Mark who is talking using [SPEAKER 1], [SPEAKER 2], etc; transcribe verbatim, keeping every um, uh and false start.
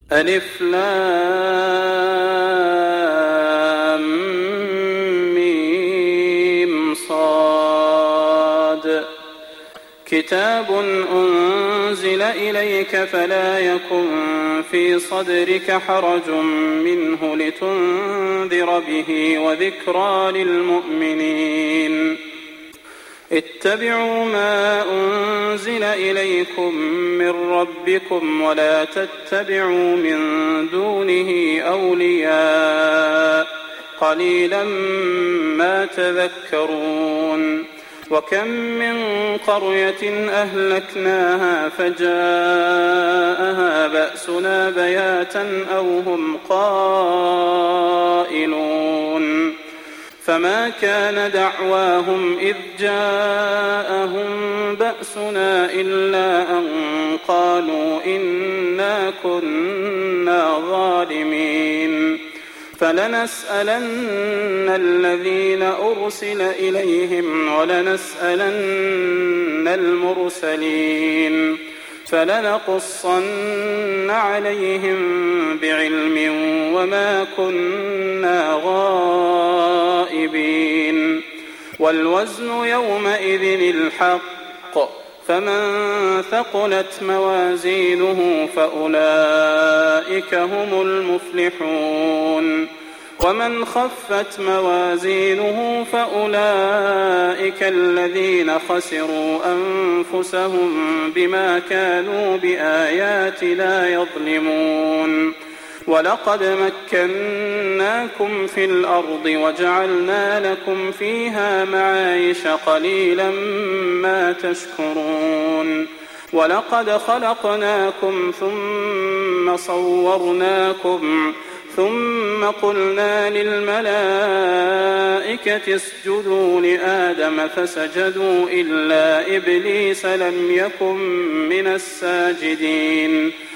[SPEAKER 1] ألف لام ميم صاد كتاب أنزل إليك فلا يكن في صدرك حرج منه لتنذر به وذكرى للمؤمنين اتبعوا ما أنزل إليكم من ربكم ولا تتبعوا من دونه أولياء قليلا ما تذكرون وكم من قرية أهلكناها فجاءها بأسنا بياتا أو هم قائلون فما كان دعواهم إذ جاءهم بأسنا إلا أن قالوا إنا كنا ظالمين فلنسألن الذين أرسل إليهم ولنسألن المرسلين فلنقصن عليهم بعلم وما كنا غائبين والوزن يومئذ الحق فمن ثقلت موازينه فأولئك هم المفلحون ومن خفت موازينه فأولئك الذين خسروا أنفسهم بما كانوا بآياتنا يظلمون ولقد مكناكم في الأرض وجعلنا لكم فيها معايش قليلا ما تشكرون ولقد خلقناكم ثم صورناكم ثم قلنا للملائكة اسجدوا لآدم فسجدوا إلا إبليس لم يكن من الساجدين